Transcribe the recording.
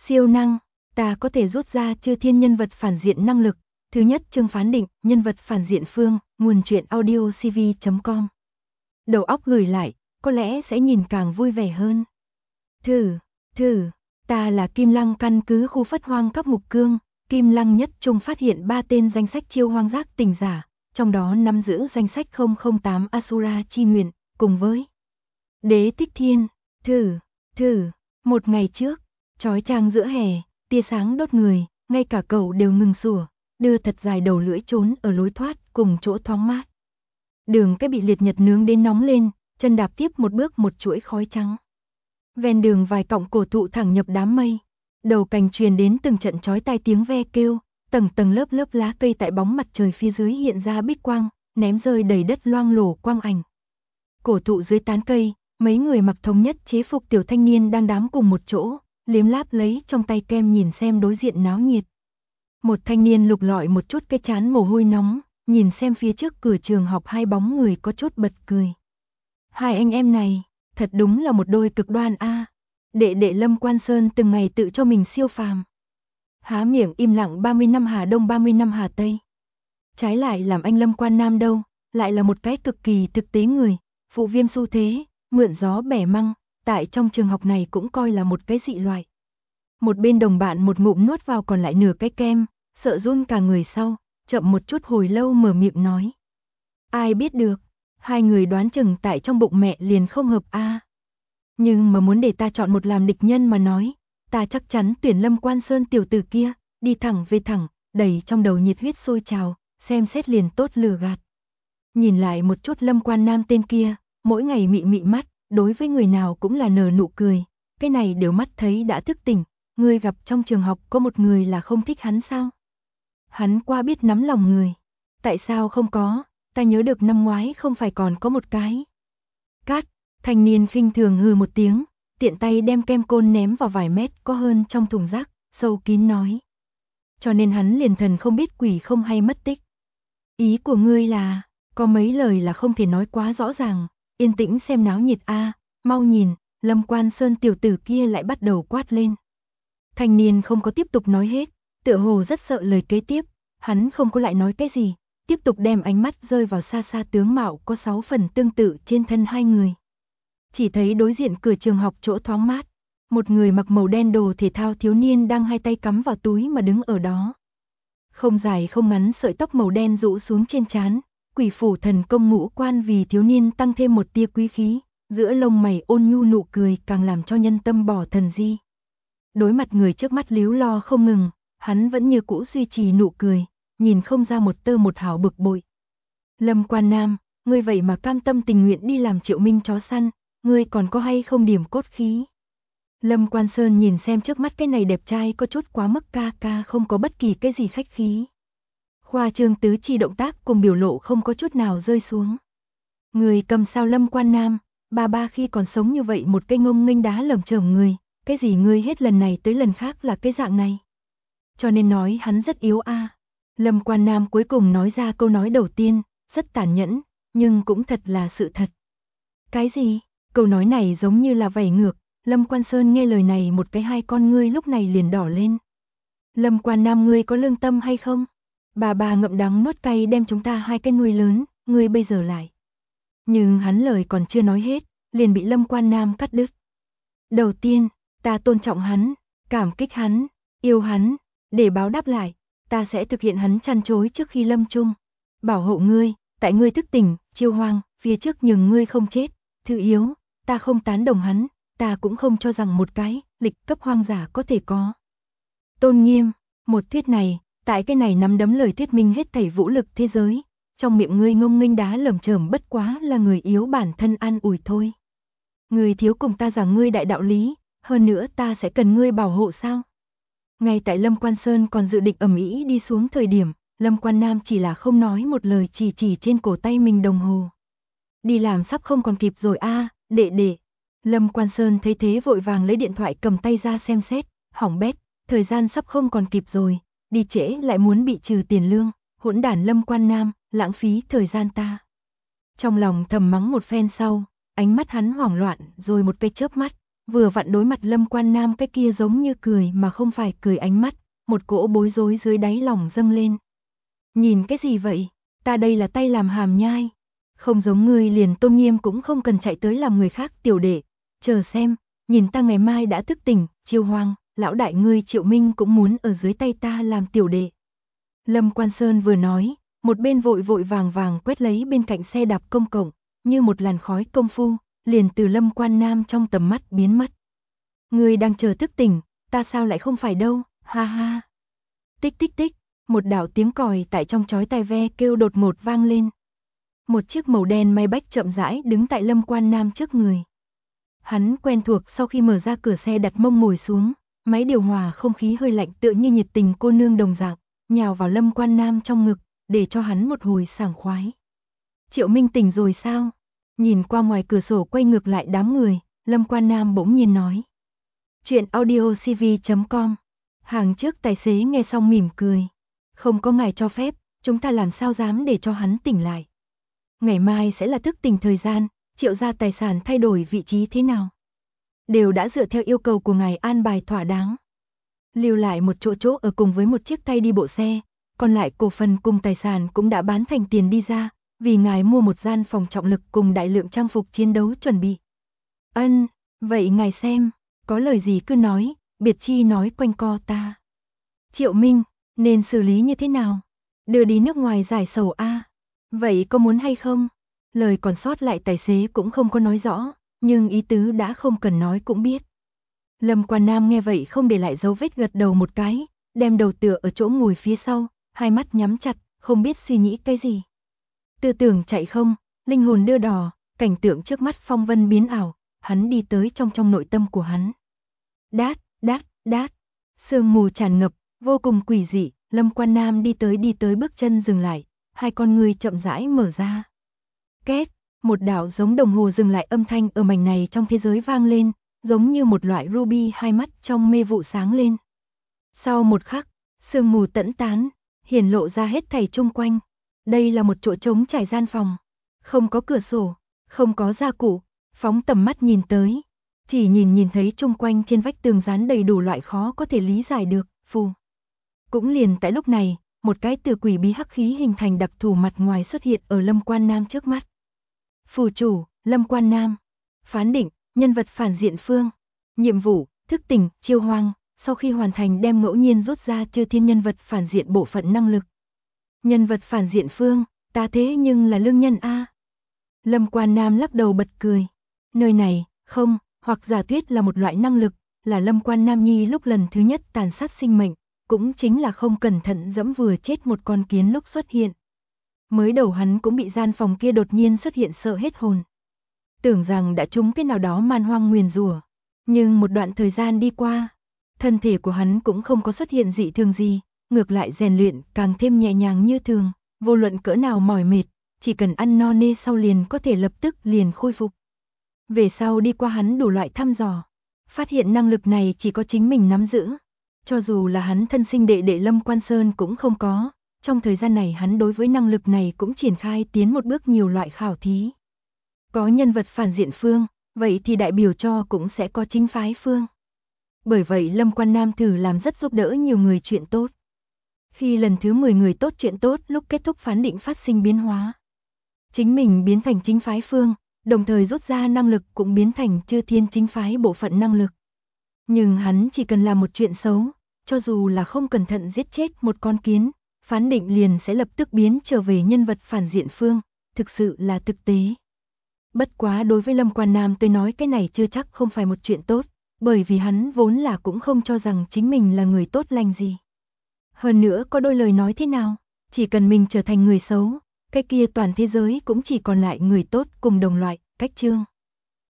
Siêu năng, ta có thể rút ra chư thiên nhân vật phản diện năng lực. Thứ nhất Trương Phán Định, nhân vật phản diện Phương, nguồn truyện audio cv.com. Đầu óc gửi lại, có lẽ sẽ nhìn càng vui vẻ hơn. Thử, ta là Kim Lăng, căn cứ khu Phất Hoang cấp Mục Cương, Kim Lăng nhất trung phát hiện 3 tên danh sách chiêu hoang giác tỉnh giả, trong đó nắm giữ danh sách 008 Asura chi nguyện, cùng với Đế Thích Thiên. Thử, một ngày trước, chói chang giữa hè, tia sáng đốt người, ngay cả cậu đều ngừng sủa, đưa thật dài đầu lưỡi trốn ở lối thoát cùng chỗ thoáng mát. Đường cái bị liệt nhật nướng đến nóng lên, chân đạp tiếp một bước một chuỗi khói trắng. Ven đường vài cọng cổ thụ thẳng nhập đám mây, đầu cành truyền đến từng trận chói tai tiếng ve kêu, tầng tầng lớp lớp lá cây tại bóng mặt trời phía dưới hiện ra bích quang, ném rơi đầy đất loang lổ quang ảnh. Cổ thụ dưới tán cây, mấy người mặc thống nhất chế phục tiểu thanh niên đang đám cùng một chỗ, liếm láp lấy trong tay kem nhìn xem đối diện náo nhiệt. Một thanh niên lục lọi một chút cái trán mồ hôi nóng, nhìn xem phía trước cửa trường học hai bóng người có chút bật cười. Hai anh em này, thật đúng là một đôi cực đoan a. Đệ đệ Lâm Quan Sơn từng ngày tự cho mình siêu phàm. Há miệng im lặng 30 năm Hà Đông 30 năm Hà Tây. Trái lại làm anh Lâm Quan Nam đâu, lại là một cái cực kỳ thực tế người, phụ viêm xu thế, mượn gió bẻ măng, tại trong trường học này cũng coi là một cái dị loại. Một bên đồng bạn một ngụm nuốt vào còn lại nửa cái kem, sợ run cả người sau, chậm một chút hồi lâu mở miệng nói. Ai biết được, hai người đoán chừng tại trong bụng mẹ liền không hợp a. Nhưng mà muốn để ta chọn một làm địch nhân mà nói, ta chắc chắn tuyển Lâm Quan Sơn tiểu tử kia, đi thẳng về thẳng, đầy trong đầu nhiệt huyết sôi trào, xem xét liền tốt lừa gạt. Nhìn lại một chút Lâm Quan Nam tên kia, mỗi ngày mị mị mắt, đối với người nào cũng là nở nụ cười, cái này đều mắt thấy đã thức tỉnh, ngươi gặp trong trường học có một người là không thích hắn sao? Hắn qua biết nắm lòng người. Tại sao không có, ta nhớ được năm ngoái không phải còn có một cái. Cát, thanh niên khinh thường hừ một tiếng, tiện tay đem kem côn ném vào vài mét có hơn trong thùng rác, sâu kín nói. Cho nên hắn liền thần không biết quỷ không hay mất tích. Ý của ngươi là, có mấy lời là không thể nói quá rõ ràng, yên tĩnh xem náo nhiệt a, mau nhìn, Lâm Quan Sơn tiểu tử kia lại bắt đầu quát lên. Thanh niên không có tiếp tục nói hết, tựa hồ rất sợ lời kế tiếp, hắn không có lại nói cái gì, tiếp tục đem ánh mắt rơi vào xa xa tướng mạo có 6 phần tương tự trên thân hai người. Chỉ thấy đối diện cửa trường học chỗ thoáng mát, một người mặc màu đen đồ thể thao thiếu niên đang hai tay cắm vào túi mà đứng ở đó. Không dài không ngắn sợi tóc màu đen rũ xuống trên trán, quỷ phủ thần công ngũ quan vì thiếu niên tăng thêm một tia quý khí, giữa lông mày ôn nhu nụ cười càng làm cho nhân tâm bỏ thần di. Đối mặt người trước mắt líu lo không ngừng, hắn vẫn như cũ duy trì nụ cười, nhìn không ra một tơ một hào bực bội. Lâm Quan Nam, ngươi vậy mà cam tâm tình nguyện đi làm Triệu Minh chó săn, ngươi còn có hay không điểm cốt khí? Lâm Quan Sơn nhìn xem trước mắt cái này đẹp trai có chút quá mức ca không có bất kỳ cái gì khách khí. Khoa trương tứ chi động tác cùng biểu lộ không có chút nào rơi xuống. Người cầm sao Lâm Quan Nam, ba khi còn sống như vậy một cái ngông nghênh đá lởm chởm người, cái gì ngươi hết lần này tới lần khác là cái dạng này. Cho nên nói hắn rất yếu a. Lâm Quan Nam cuối cùng nói ra câu nói đầu tiên, rất tàn nhẫn, nhưng cũng thật là sự thật. Cái gì? Câu nói này giống như là vẩy ngược, Lâm Quan Sơn nghe lời này một cái hai con ngươi lúc này liền đỏ lên. Lâm Quan Nam ngươi có lương tâm hay không? Bà ngậm đắng nuốt cay đem chúng ta hai cái nuôi lớn, ngươi bây giờ lại. Nhưng hắn lời còn chưa nói hết, liền bị Lâm Quan Nam cắt đứt. Đầu tiên, ta tôn trọng hắn, cảm kích hắn, yêu hắn, để báo đáp lại, ta sẽ thực hiện hắn chăn chối trước khi lâm chung. Bảo hộ ngươi, tại ngươi thức tỉnh, chiêu hoang, phía trước nhường ngươi không chết. Thứ yếu, ta không tán đồng hắn, ta cũng không cho rằng một cái lịch cấp hoang giả có thể có. Tôn nghiêm, một thuyết này, tại cái này nắm đấm lời thuyết minh hết thảy vũ lực thế giới. Trong miệng ngươi ngông nghênh đá lởm chởm bất quá là người yếu bản thân an ủi thôi. Ngươi thiếu cùng ta giảng ngươi đại đạo lý, hơn nữa ta sẽ cần ngươi bảo hộ sao? Ngay tại Lâm Quan Sơn còn dự định ầm ĩ đi xuống thời điểm, Lâm Quan Nam chỉ là không nói một lời chỉ trên cổ tay mình đồng hồ. Đi làm sắp không còn kịp rồi a, đệ. Lâm Quan Sơn thấy thế vội vàng lấy điện thoại cầm tay ra xem xét, hỏng bét, thời gian sắp không còn kịp rồi, đi trễ lại muốn bị trừ tiền lương, hỗn đản Lâm Quan Nam, lãng phí thời gian ta. Trong lòng thầm mắng một phen sau, ánh mắt hắn hoảng loạn rồi một cái chớp mắt, vừa vặn đối mặt Lâm Quan Nam cái kia giống như cười mà không phải cười ánh mắt, một cỗ bối rối dưới đáy lòng dâng lên. Nhìn cái gì vậy? Ta đây là tay làm hàm nhai. Không giống ngươi liền tôn nghiêm cũng không cần chạy tới làm người khác tiểu đệ. Chờ xem, nhìn ta ngày mai đã thức tỉnh, Chiêu Hoang, lão đại ngươi Triệu Minh cũng muốn ở dưới tay ta làm tiểu đệ. Lâm Quan Sơn vừa nói, một bên vội vội vàng vàng quét lấy bên cạnh xe đạp công cộng, như một làn khói công phu, liền từ Lâm Quan Nam trong tầm mắt biến mất. Ngươi đang chờ thức tỉnh, ta sao lại không phải đâu, ha ha. Tích tích tích, một đạo tiếng còi tại trong chói tai ve kêu đột ngột vang lên. Một chiếc màu đen may bách chậm rãi đứng tại Lâm Quan Nam trước người. Hắn quen thuộc sau khi mở ra cửa xe đặt mông ngồi xuống, máy điều hòa không khí hơi lạnh tựa như nhiệt tình cô nương đồng dạng, nhào vào Lâm Quan Nam trong ngực, để cho hắn một hồi sảng khoái. Triệu Minh tỉnh rồi sao? Nhìn qua ngoài cửa sổ quay ngược lại đám người, Lâm Quan Nam bỗng nhiên nói. Chuyện audiocv.com. Hàng trước tài xế nghe xong mỉm cười. Không có ngài cho phép, chúng ta làm sao dám để cho hắn tỉnh lại. Ngày mai sẽ là thức tỉnh thời gian, Triệu gia tài sản thay đổi vị trí thế nào? Đều đã dựa theo yêu cầu của ngài an bài thỏa đáng. Lưu lại một chỗ ở cùng với một chiếc tay đi bộ xe, còn lại cổ phần cùng tài sản cũng đã bán thành tiền đi ra, vì ngài mua một gian phòng trọng lực cùng đại lượng trang phục chiến đấu chuẩn bị. Ân, vậy ngài xem, có lời gì cứ nói, biệt chi nói quanh co ta. Triệu Minh, nên xử lý như thế nào? Đưa đi nước ngoài giải sầu a. Vậy có muốn hay không? Lời còn sót lại tài xế cũng không có nói rõ, nhưng ý tứ đã không cần nói cũng biết. Lâm Quan Nam nghe vậy không để lại dấu vết gật đầu một cái, đem đầu tựa ở chỗ ngồi phía sau, hai mắt nhắm chặt, không biết suy nghĩ cái gì. Tư tưởng chạy không, linh hồn đưa đò, cảnh tượng trước mắt phong vân biến ảo, hắn đi tới trong nội tâm của hắn. Đát, đát, đát, sương mù tràn ngập, vô cùng quỷ dị, Lâm Quan Nam đi tới bước chân dừng lại, hai con người chậm rãi mở ra. Két, một đạo giống đồng hồ dừng lại âm thanh ở mảnh này trong thế giới vang lên, giống như một loại ruby hai mắt trong mê vụ sáng lên. Sau một khắc, sương mù tẫn tán, hiển lộ ra hết thảy chung quanh. Đây là một chỗ trống trải gian phòng, không có cửa sổ, không có gia cụ, phóng tầm mắt nhìn tới, chỉ nhìn thấy chung quanh trên vách tường dán đầy đủ loại khó có thể lý giải được, phù. Cũng liền tại lúc này, một cái từ quỷ bí hắc khí hình thành đặc thù mặt ngoài xuất hiện ở Lâm Quan Nam trước mắt. Phù chủ, Lâm Quan Nam. Phán định, nhân vật phản diện Phương. Nhiệm vụ, thức tỉnh, Chiêu Hoang, sau khi hoàn thành đem ngẫu nhiên rút ra Chư Thiên nhân vật phản diện bộ phận năng lực. Nhân vật phản diện Phương, ta thế nhưng là lương nhân a. Lâm Quan Nam lắc đầu bật cười. Nơi này, không, hoặc giả thuyết là một loại năng lực, là Lâm Quan Nam Nhi lúc lần thứ nhất tàn sát sinh mệnh, cũng chính là không cẩn thận dẫm vừa chết một con kiến lúc xuất hiện. Mới đầu hắn cũng bị gian phòng kia đột nhiên xuất hiện sợ hết hồn. Tưởng rằng đã trúng cái nào đó man hoang nguyền rủa, nhưng một đoạn thời gian đi qua, thân thể của hắn cũng không có xuất hiện dị thường gì, ngược lại rèn luyện càng thêm nhẹ nhàng như thường, vô luận cỡ nào mỏi mệt, chỉ cần ăn no nê sau liền có thể lập tức liền khôi phục. Về sau đi qua hắn đủ loại thăm dò, phát hiện năng lực này chỉ có chính mình nắm giữ, cho dù là hắn thân sinh đệ đệ Lâm Quan Sơn cũng không có. Trong thời gian này hắn đối với năng lực này cũng triển khai tiến một bước nhiều loại khảo thí. Có nhân vật phản diện Phương, vậy thì đại biểu cho cũng sẽ có chính phái Phương. Bởi vậy Lâm Quan Nam thử làm rất giúp đỡ nhiều người chuyện tốt. Khi lần thứ 10 người tốt chuyện tốt lúc kết thúc phán định phát sinh biến hóa. Chính mình biến thành chính phái Phương, đồng thời rút ra năng lực cũng biến thành Chư Thiên chính phái bộ phận năng lực. Nhưng hắn chỉ cần làm một chuyện xấu, cho dù là không cẩn thận giết chết một con kiến, phán định liền sẽ lập tức biến trở về nhân vật phản diện Phương, thực sự là thực tế. Bất quá đối với Lâm Quan Nam tôi nói cái này chưa chắc không phải một chuyện tốt, bởi vì hắn vốn là cũng không cho rằng chính mình là người tốt lành gì. Hơn nữa có đôi lời nói thế nào, chỉ cần mình trở thành người xấu, cái kia toàn thế giới cũng chỉ còn lại người tốt cùng đồng loại, cách chương.